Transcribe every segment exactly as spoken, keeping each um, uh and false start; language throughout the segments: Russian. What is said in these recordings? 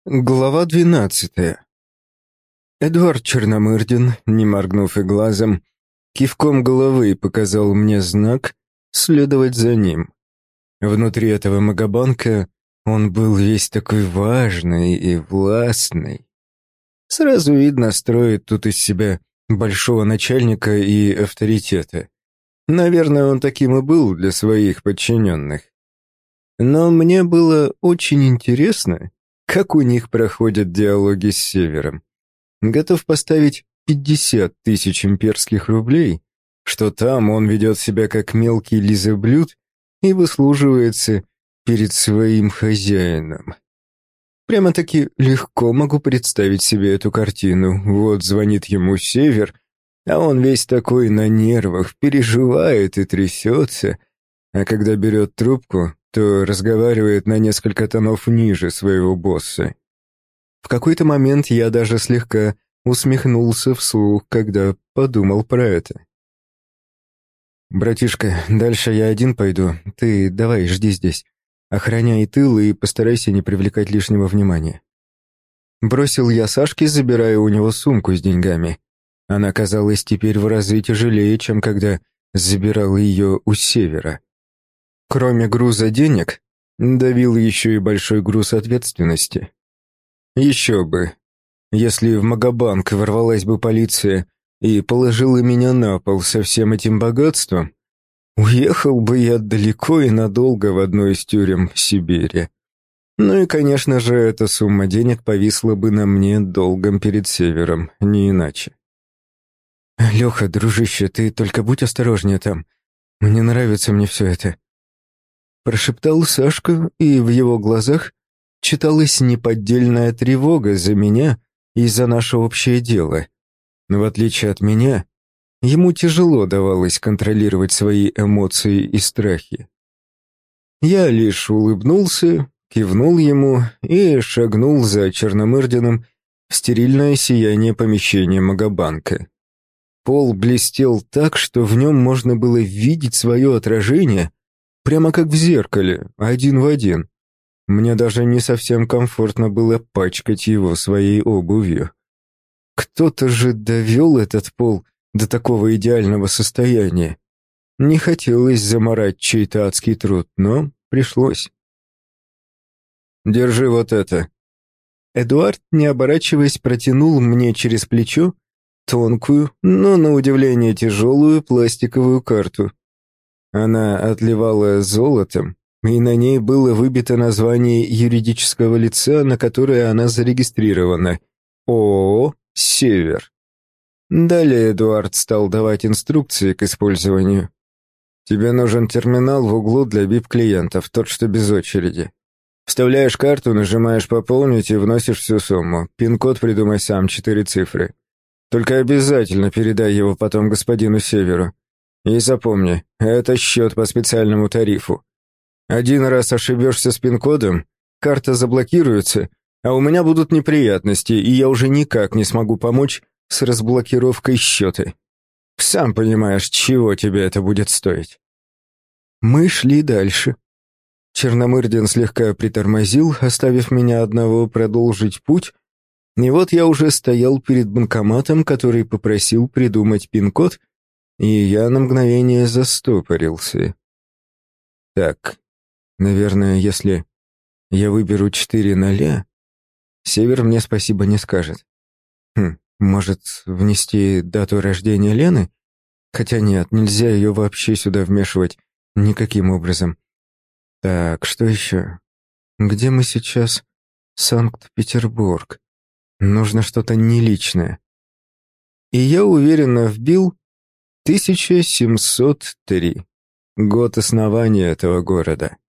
Глава двенадцатая. Эдуард Черномырдин, не моргнув и глазом, кивком головы показал мне знак следовать за ним. Внутри этого магобанка он был весь такой важный и властный. Сразу видно, строит тут из себя большого начальника и авторитета. Наверное, он таким и был для своих подчиненных. Но мне было очень интересно, как у них проходят диалоги с Севером. Готов поставить пятьдесят тысяч имперских рублей, что там он ведет себя как мелкий лизоблюд и выслуживается перед своим хозяином. Прямо-таки легко могу представить себе эту картину. Вот звонит ему Север, а он весь такой на нервах, переживает и трясется, а когда берет трубку, то разговаривает на несколько тонов ниже своего босса. В какой-то момент я даже слегка усмехнулся вслух, когда подумал про это. «Братишка, дальше я один пойду. Ты давай, жди здесь. Охраняй тыл и постарайся не привлекать лишнего внимания». Бросил я Сашке, забирая у него сумку с деньгами. Она казалась теперь в разы тяжелее, чем когда забирал ее у Севера. Кроме груза денег, давил еще и большой груз ответственности. Еще бы. Если в Магобанк ворвалась бы полиция и положила меня на пол со всем этим богатством, уехал бы я далеко и надолго в одну из тюрем Сибири. Ну и, конечно же, эта сумма денег повисла бы на мне долгом перед Севером, не иначе. «Леха, дружище, ты только будь осторожнее там. Не нравится мне все это», прошептал Сашка, и в его глазах читалась неподдельная тревога за меня и за наше общее дело. Но в отличие от меня, ему тяжело давалось контролировать свои эмоции и страхи. Я лишь улыбнулся, кивнул ему и шагнул за Черномырдиным в стерильное сияние помещения Магобанка. Пол блестел так, что в нем можно было видеть свое отражение, прямо как в зеркале, один в один. Мне даже не совсем комфортно было пачкать его своей обувью. Кто-то же довел этот пол до такого идеального состояния. Не хотелось заморать чей-то адский труд, но пришлось. «Держи вот это». Эдуард, не оборачиваясь, протянул мне через плечо тонкую, но, на удивление, тяжелую пластиковую карту. Она отливала золотом, и на ней было выбито название юридического лица, на которое она зарегистрирована — ООО «Север». Далее Эдуард стал давать инструкции к использованию. «Тебе нужен терминал в углу для ви ай пи-клиентов, тот, что без очереди. Вставляешь карту, нажимаешь «Пополнить» и вносишь всю сумму. Пин-код придумай сам, четыре цифры. Только обязательно передай его потом господину Северу. И запомни, это счет по специальному тарифу. Один раз ошибешься с пин-кодом, карта заблокируется, а у меня будут неприятности, и я уже никак не смогу помочь с разблокировкой счета. Сам понимаешь, чего тебе это будет стоить». Мы шли дальше. Черномырдин слегка притормозил, оставив меня одного продолжить путь, и вот я уже стоял перед банкоматом, который попросил придумать пин-код, и я на мгновение застопорился. Так, наверное, если я выберу четыре ноля, Север мне спасибо не скажет. Хм, может, внести дату рождения Лены? Хотя нет, нельзя ее вообще сюда вмешивать никаким образом. Так, что еще? Где мы сейчас? Санкт-Петербург. Нужно что-то неличное. И я уверенно вбил тысяча семьсот три, год основания этого города.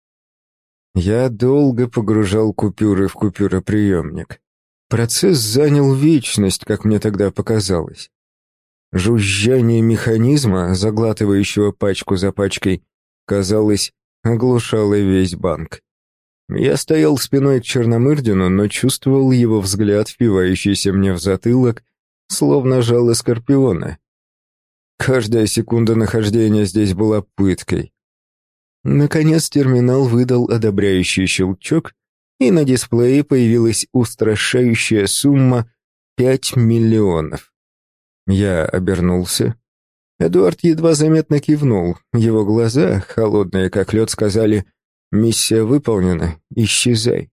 Я долго погружал купюры в купюроприемник. Процесс занял вечность, как мне тогда показалось. Жужжание механизма, заглатывающего пачку за пачкой, казалось, оглушало весь банк. Я стоял спиной к Черномырдину, но чувствовал его взгляд, впивающийся мне в затылок, словно жало скорпиона. Каждая секунда нахождения здесь была пыткой. Наконец терминал выдал одобряющий щелчок, и на дисплее появилась устрашающая сумма пять миллионов. Я обернулся. Эдуард едва заметно кивнул. Его глаза, холодные как лед, сказали: «Миссия выполнена, исчезай».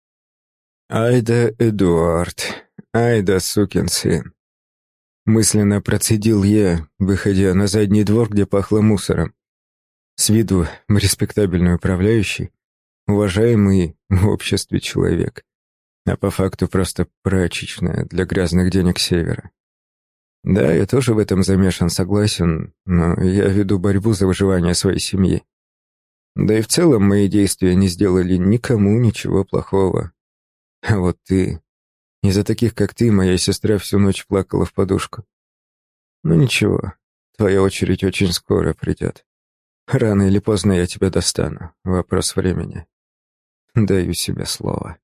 «Ай да Эдуард, ай да сукин сын». Мысленно процедил я, выходя на задний двор, где пахло мусором. С виду респектабельный управляющий, уважаемый в обществе человек, а по факту просто прачечная для грязных денег севера. Да, я тоже в этом замешан, согласен, но я веду борьбу за выживание своей семьи. Да и в целом мои действия не сделали никому ничего плохого. А вот ты... Из-за таких, как ты, моя сестра всю ночь плакала в подушку. Ну ничего, твоя очередь очень скоро придет. Рано или поздно я тебя достану. Вопрос времени. Даю себе слово.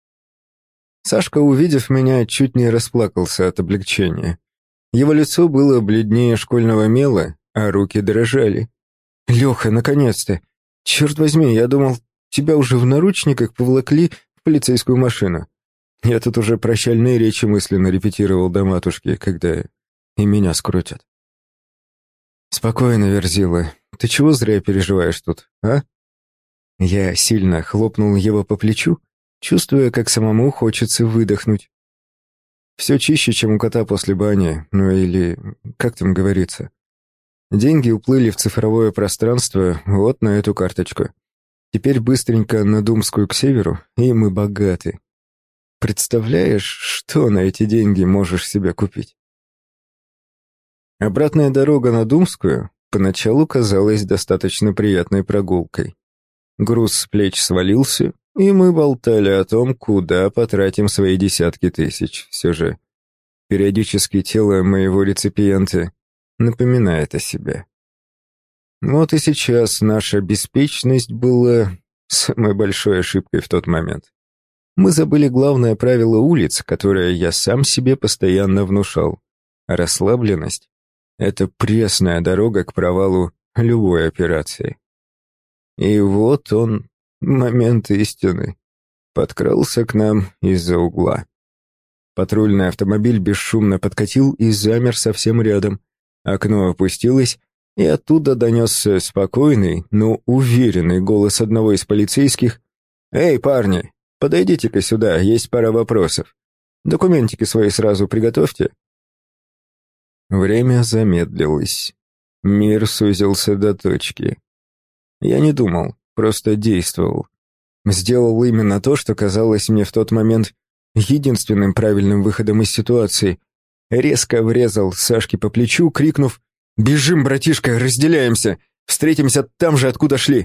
Сашка, увидев меня, чуть не расплакался от облегчения. Его лицо было бледнее школьного мела, а руки дрожали. «Леха, наконец-то! Черт возьми, я думал, тебя уже в наручниках поволокли в полицейскую машину. Я тут уже прощальные речи мысленно репетировал до матушки, когда и меня скрутят». «Спокойно, Верзила. Ты чего зря переживаешь тут, а?» Я сильно хлопнул его по плечу, чувствуя, как самому хочется выдохнуть. Все чище, чем у кота после бани, ну или как там говорится. Деньги уплыли в цифровое пространство вот на эту карточку. Теперь быстренько на Думскую к северу, и мы богаты. Представляешь, что на эти деньги можешь себе купить? Обратная дорога на Думскую поначалу казалась достаточно приятной прогулкой. Груз с плеч свалился, и мы болтали о том, куда потратим свои десятки тысяч. Все же периодически тело моего реципиента напоминает о себе. Вот и сейчас наша беспечность была самой большой ошибкой в тот момент. Мы забыли главное правило улиц, которое я сам себе постоянно внушал. Расслабленность — это пресная дорога к провалу любой операции. И вот он, момент истины, подкрался к нам из-за угла. Патрульный автомобиль бесшумно подкатил и замер совсем рядом. Окно опустилось, и оттуда донесся спокойный, но уверенный голос одного из полицейских: «Эй, парни, подойдите-ка сюда, есть пара вопросов. Документики свои сразу приготовьте». Время замедлилось. Мир сузился до точки. Я не думал, просто действовал. Сделал именно то, что казалось мне в тот момент единственным правильным выходом из ситуации. Резко врезал Сашке по плечу, крикнув: «Бежим, братишка, разделяемся! Встретимся там же, откуда шли!»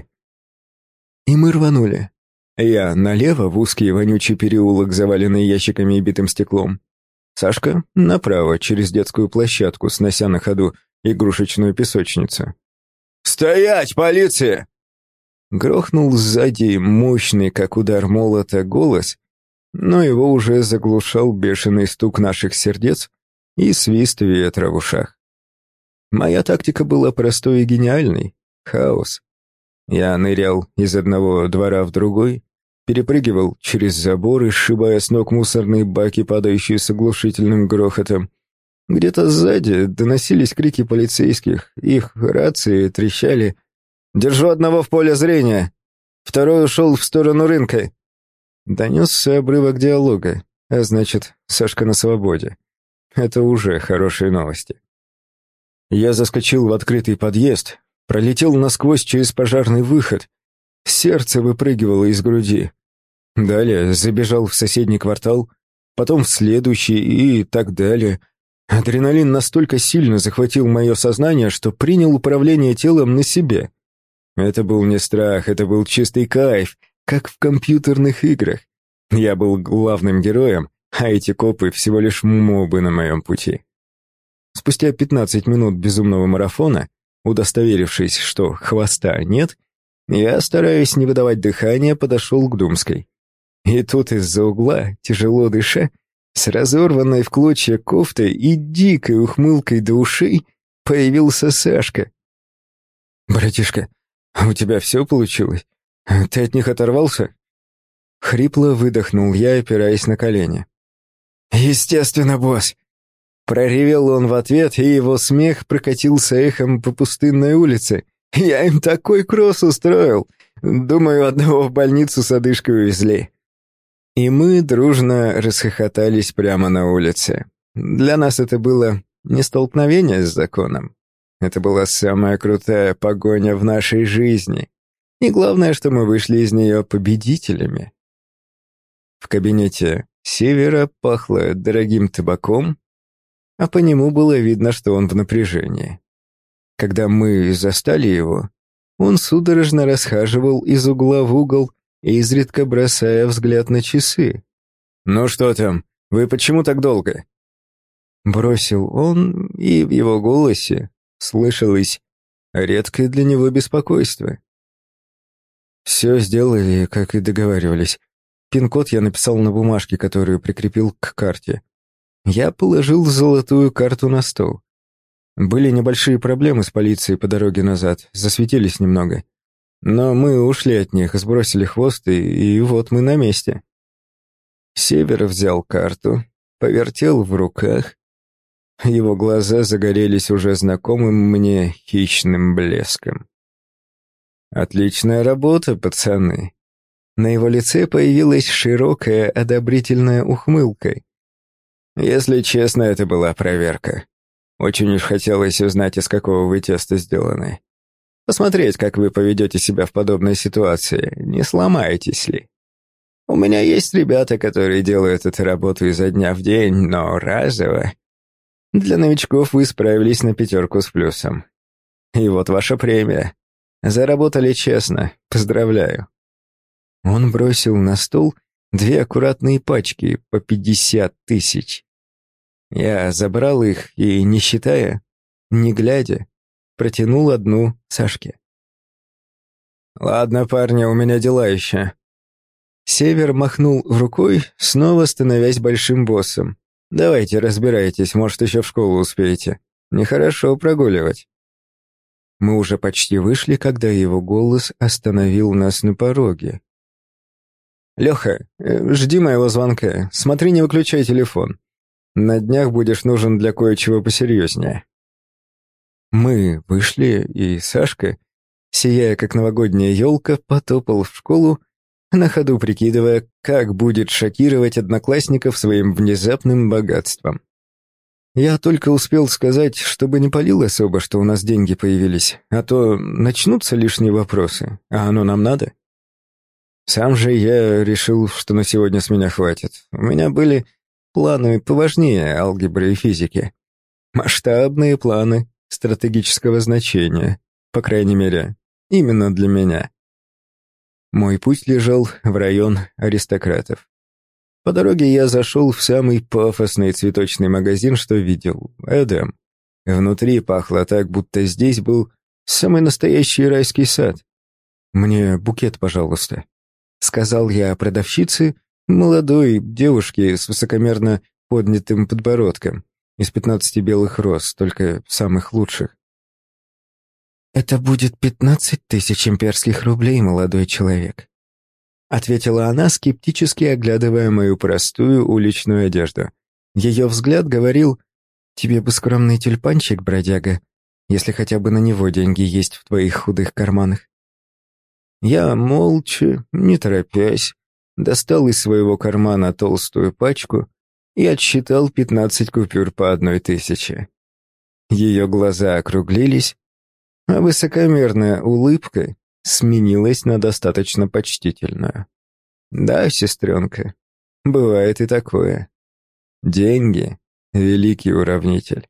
И мы рванули. Я налево в узкий вонючий переулок, заваленный ящиками и битым стеклом. Сашка направо, через детскую площадку, снося на ходу игрушечную песочницу. «Стоять, полиция!» Грохнул сзади мощный, как удар молота, голос, но его уже заглушал бешеный стук наших сердец и свист ветра в ушах. Моя тактика была простой и гениальной — хаос. Я нырял из одного двора в другой, перепрыгивал через заборы, сшибая с ног мусорные баки, падающие с оглушительным грохотом. Где-то сзади доносились крики полицейских, их рации трещали. «Держу одного в поле зрения! Второй ушел в сторону рынка!» Донесся обрывок диалога, а значит, Сашка на свободе. Это уже хорошие новости. Я заскочил в открытый подъезд, пролетел насквозь через пожарный выход. Сердце выпрыгивало из груди. Далее забежал в соседний квартал, потом в следующий и так далее. Адреналин настолько сильно захватил мое сознание, что принял управление телом на себе. Это был не страх, это был чистый кайф, как в компьютерных играх. Я был главным героем, а эти копы всего лишь мобы на моем пути. Спустя пятнадцать минут безумного марафона, удостоверившись, что хвоста нет, я, стараясь не выдавать дыхания, подошел к Думской. И тут из-за угла, тяжело дыша, с разорванной в клочья кофтой и дикой ухмылкой до ушей, появился Сашка. «Братишка, у тебя все получилось? Ты от них оторвался?» Хрипло выдохнул я, опираясь на колени. «Естественно, босс!» Проревел он в ответ, и его смех прокатился эхом по пустынной улице. «Я им такой кросс устроил! Думаю, одного в больницу с одышкой увезли». И мы дружно расхохотались прямо на улице. Для нас это было не столкновение с законом. Это была самая крутая погоня в нашей жизни. И главное, что мы вышли из нее победителями. В кабинете Севера пахло дорогим табаком, а по нему было видно, что он в напряжении. Когда мы застали его, он судорожно расхаживал из угла в угол, изредка бросая взгляд на часы. «Ну что там? Вы почему так долго?» Бросил он, и в его голосе слышалось редкое для него беспокойство. «Все сделали, как и договаривались. Пин-код я написал на бумажке, которую прикрепил к карте. Я положил золотую карту на стол. Были небольшие проблемы с полицией по дороге назад, засветились немного. Но мы ушли от них, сбросили хвост, и, и вот мы на месте». Север взял карту, повертел в руках. Его глаза загорелись уже знакомым мне хищным блеском. «Отличная работа, пацаны». На его лице появилась широкая одобрительная ухмылка. Если честно, это была проверка. Очень уж хотелось узнать, из какого вы теста сделаны. Посмотреть, как вы поведете себя в подобной ситуации, не сломаетесь ли. У меня есть ребята, которые делают эту работу изо дня в день, но разово. Для новичков вы справились на пятерку с плюсом. И вот ваша премия. Заработали честно, поздравляю. Он бросил на стол две аккуратные пачки по пятьдесят тысяч. Я забрал их и, не считая, не глядя, протянул одну Сашке. «Ладно, парни, у меня дела еще». Север махнул рукой, снова становясь большим боссом. «Давайте, разбирайтесь, может, еще в школу успеете. Нехорошо прогуливать». Мы уже почти вышли, когда его голос остановил нас на пороге. «Леха, жди моего звонка. Смотри, не выключай телефон. На днях будешь нужен для кое-чего посерьезнее». Мы вышли, и Сашка, сияя как новогодняя елка, потопал в школу, на ходу прикидывая, как будет шокировать одноклассников своим внезапным богатством. Я только успел сказать, чтобы не палил особо, что у нас деньги появились, а то начнутся лишние вопросы, а оно нам надо. Сам же я решил, что на сегодня с меня хватит. У меня были планы поважнее алгебры и физики. Масштабные планы стратегического значения, по крайней мере, именно для меня. Мой путь лежал в район аристократов. По дороге я зашел в самый пафосный цветочный магазин, что видел, Эдем. Внутри пахло так, будто здесь был самый настоящий райский сад. «Мне букет, пожалуйста», — сказал я продавщице, молодой девушке с высокомерно поднятым подбородком, из пятнадцати белых роз, только самых лучших. «Это будет пятнадцать тысяч имперских рублей, молодой человек», — ответила она, скептически оглядывая мою простую уличную одежду. Ее взгляд говорил: «Тебе бы скромный тюльпанчик, бродяга, если хотя бы на него деньги есть в твоих худых карманах». Я молча, не торопясь, достал из своего кармана толстую пачку и отсчитал пятнадцать купюр по одной тысяче. Ее глаза округлились, а высокомерная улыбка сменилась на достаточно почтительную. «Да, сестренка, бывает и такое. Деньги — великий уравнитель».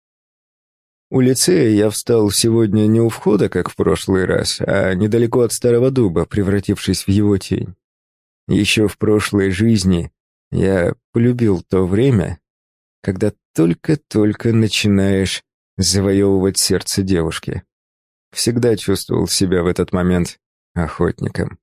У лицея я встал сегодня не у входа, как в прошлый раз, а недалеко от старого дуба, превратившись в его тень. Еще в прошлой жизни я полюбил то время, когда только-только начинаешь завоевывать сердце девушки. Всегда чувствовал себя в этот момент охотником.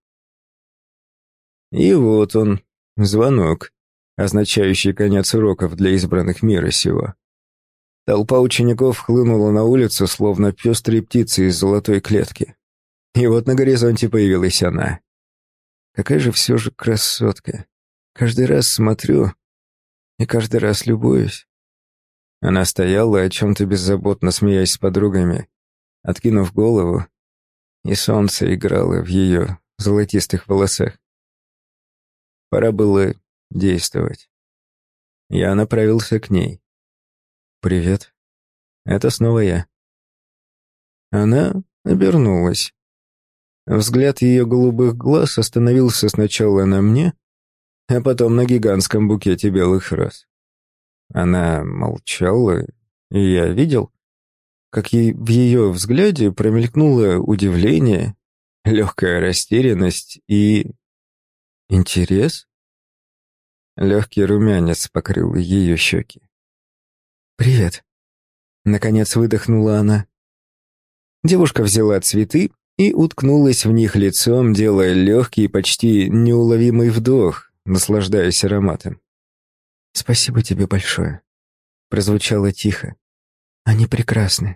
И вот он, звонок, означающий конец уроков для избранных мира сего. Толпа учеников хлынула на улицу, словно пестрые птицы из золотой клетки. И вот на горизонте появилась она. Какая же все же красотка. Каждый раз смотрю и каждый раз любуюсь. Она стояла, о чем-то беззаботно смеясь с подругами, откинув голову, и солнце играло в ее золотистых волосах. Пора было действовать. Я направился к ней. «Привет. Это снова я». Она обернулась. Взгляд ее голубых глаз остановился сначала на мне, а потом на гигантском букете белых роз. Она молчала, и я видел, как ей в ее взгляде промелькнуло удивление, легкая растерянность и... интерес? Легкий румянец покрыл ее щеки. «Привет», — наконец выдохнула она. Девушка взяла цветы и уткнулась в них лицом, делая легкий, почти неуловимый вдох, наслаждаясь ароматом. «Спасибо тебе большое», — прозвучало тихо. «Они прекрасны».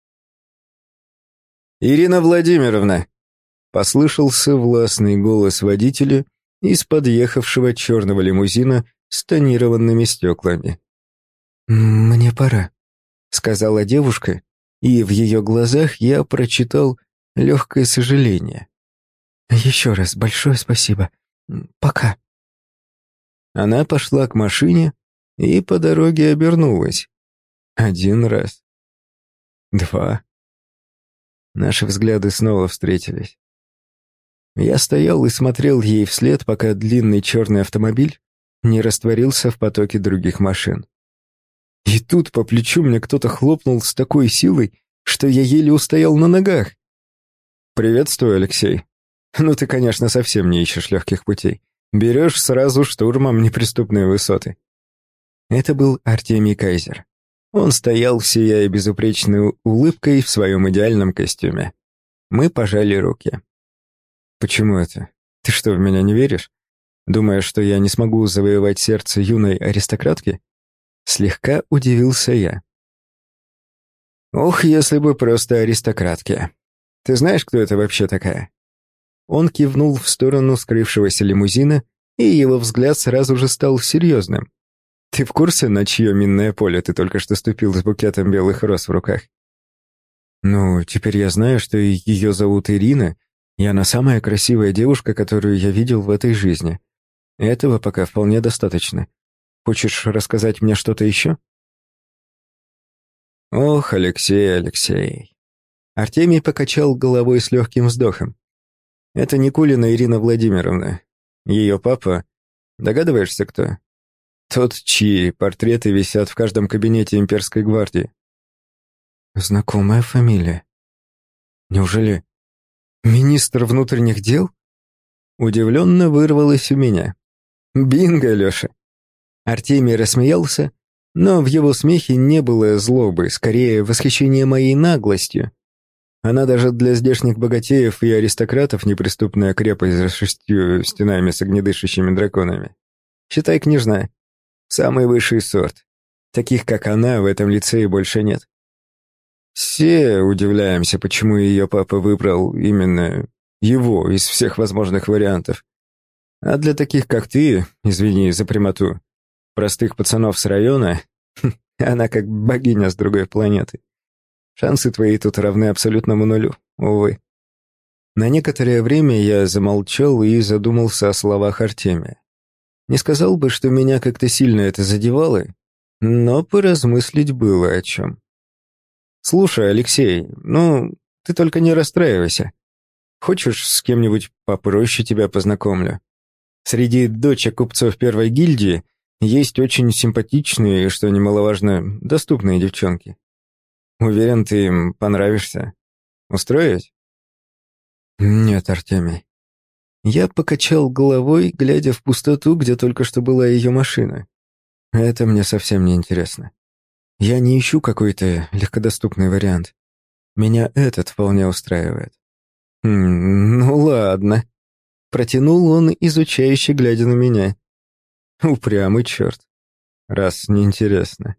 «Ирина Владимировна!» — послышался властный голос водителя из подъехавшего черного лимузина с тонированными стеклами. «Мне пора», — сказала девушка, и в ее глазах я прочитал легкое сожаление. «Еще раз большое спасибо. Пока». Она пошла к машине и по дороге обернулась. Один раз. Два. Наши взгляды снова встретились. Я стоял и смотрел ей вслед, пока длинный черный автомобиль не растворился в потоке других машин. И тут по плечу мне кто-то хлопнул с такой силой, что я еле устоял на ногах. «Приветствую, Алексей. Ну ты, конечно, совсем не ищешь легких путей. Берешь сразу штурмом неприступные высоты». Это был Артемий Кайзер. Он стоял, сияя безупречной улыбкой в своем идеальном костюме. Мы пожали руки. «Почему это? Ты что, в меня не веришь? Думаешь, что я не смогу завоевать сердце юной аристократки?» Слегка удивился я. «Ох, если бы просто аристократки. Ты знаешь, кто это вообще такая?» Он кивнул в сторону скрывшегося лимузина, и его взгляд сразу же стал серьезным. «Ты в курсе, на чье минное поле ты только что ступил с букетом белых роз в руках?» «Ну, теперь я знаю, что ее зовут Ирина, и она самая красивая девушка, которую я видел в этой жизни. Этого пока вполне достаточно. Хочешь рассказать мне что-то еще?» «Ох, Алексей, Алексей». Артемий покачал головой с легким вздохом. «Это Никулина Ирина Владимировна. Ее папа... Догадываешься, кто? Тот, чьи портреты висят в каждом кабинете имперской гвардии». «Знакомая фамилия. Неужели министр внутренних дел?» Удивленно вырвалось у меня. «Бинго, Леша!» Артемий рассмеялся, но в его смехе не было злобы, скорее восхищение моей наглостью. Она даже для здешних богатеев и аристократов неприступная крепость за шестью стенами с огнедышащими драконами. Считай, княжна. Самый высший сорт. Таких, как она, в этом лицее больше нет. Все удивляемся, почему ее папа выбрал именно его из всех возможных вариантов. А для таких, как ты, извини за прямоту, простых пацанов с района, она как богиня с другой планеты. Шансы твои тут равны абсолютному нулю, увы. На некоторое время я замолчал и задумался о словах Артемия. Не сказал бы, что меня как-то сильно это задевало, но поразмыслить было о чем. «Слушай, Алексей, ну, ты только не расстраивайся. Хочешь, с кем-нибудь попроще тебя познакомлю? Среди дочек купцов первой гильдии есть очень симпатичные и, что немаловажно, доступные девчонки. Уверен, ты им понравишься. Устроить?» «Нет, Артемий». Я покачал головой, глядя в пустоту, где только что была ее машина. «Это мне совсем не интересно. Я не ищу какой-то легкодоступный вариант. Меня этот вполне устраивает». «Хм, ну ладно», — протянул он, изучающе глядя на меня. «Упрямый черт, раз неинтересно».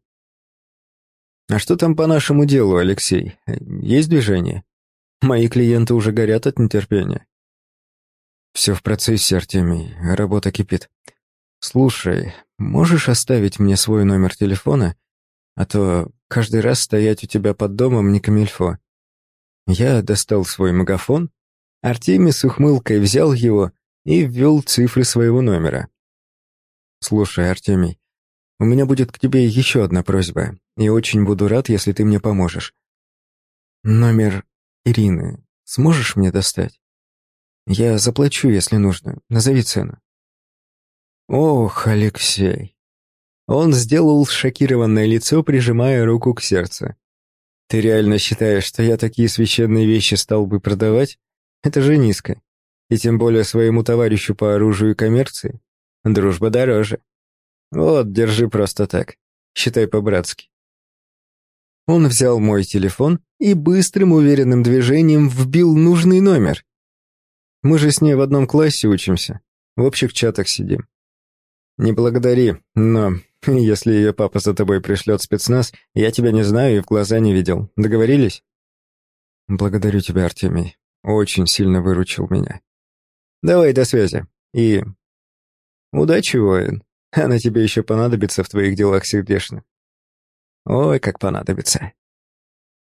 «А что там по нашему делу, Алексей? Есть движение? Мои клиенты уже горят от нетерпения». Все в процессе, Артемий, работа кипит. Слушай, можешь оставить мне свой номер телефона, а то каждый раз стоять у тебя под домом не камильфо. Я достал свой магафон, Артемий с ухмылкой взял его и ввел цифры своего номера. Слушай, Артемий, у меня будет к тебе еще одна просьба, и очень буду рад, если ты мне поможешь. Номер Ирины сможешь мне достать? Я заплачу, если нужно. Назови цену. Ох, Алексей. Он сделал шокированное лицо, прижимая руку к сердцу. Ты реально считаешь, что я такие священные вещи стал бы продавать? Это же низко. И тем более своему товарищу по оружию и коммерции. Дружба дороже. Вот, держи просто так. Считай по-братски. Он взял мой телефон и быстрым уверенным движением вбил нужный номер. Мы же с ней в одном классе учимся, в общих чатах сидим. Не благодари, но если ее папа за тобой пришлет спецназ, я тебя не знаю и в глаза не видел. Договорились? Благодарю тебя, Артемий. Очень сильно выручил меня. Давай, до связи. И удачи, воин. Она тебе еще понадобится в твоих делах сердечных. Ой, как понадобится.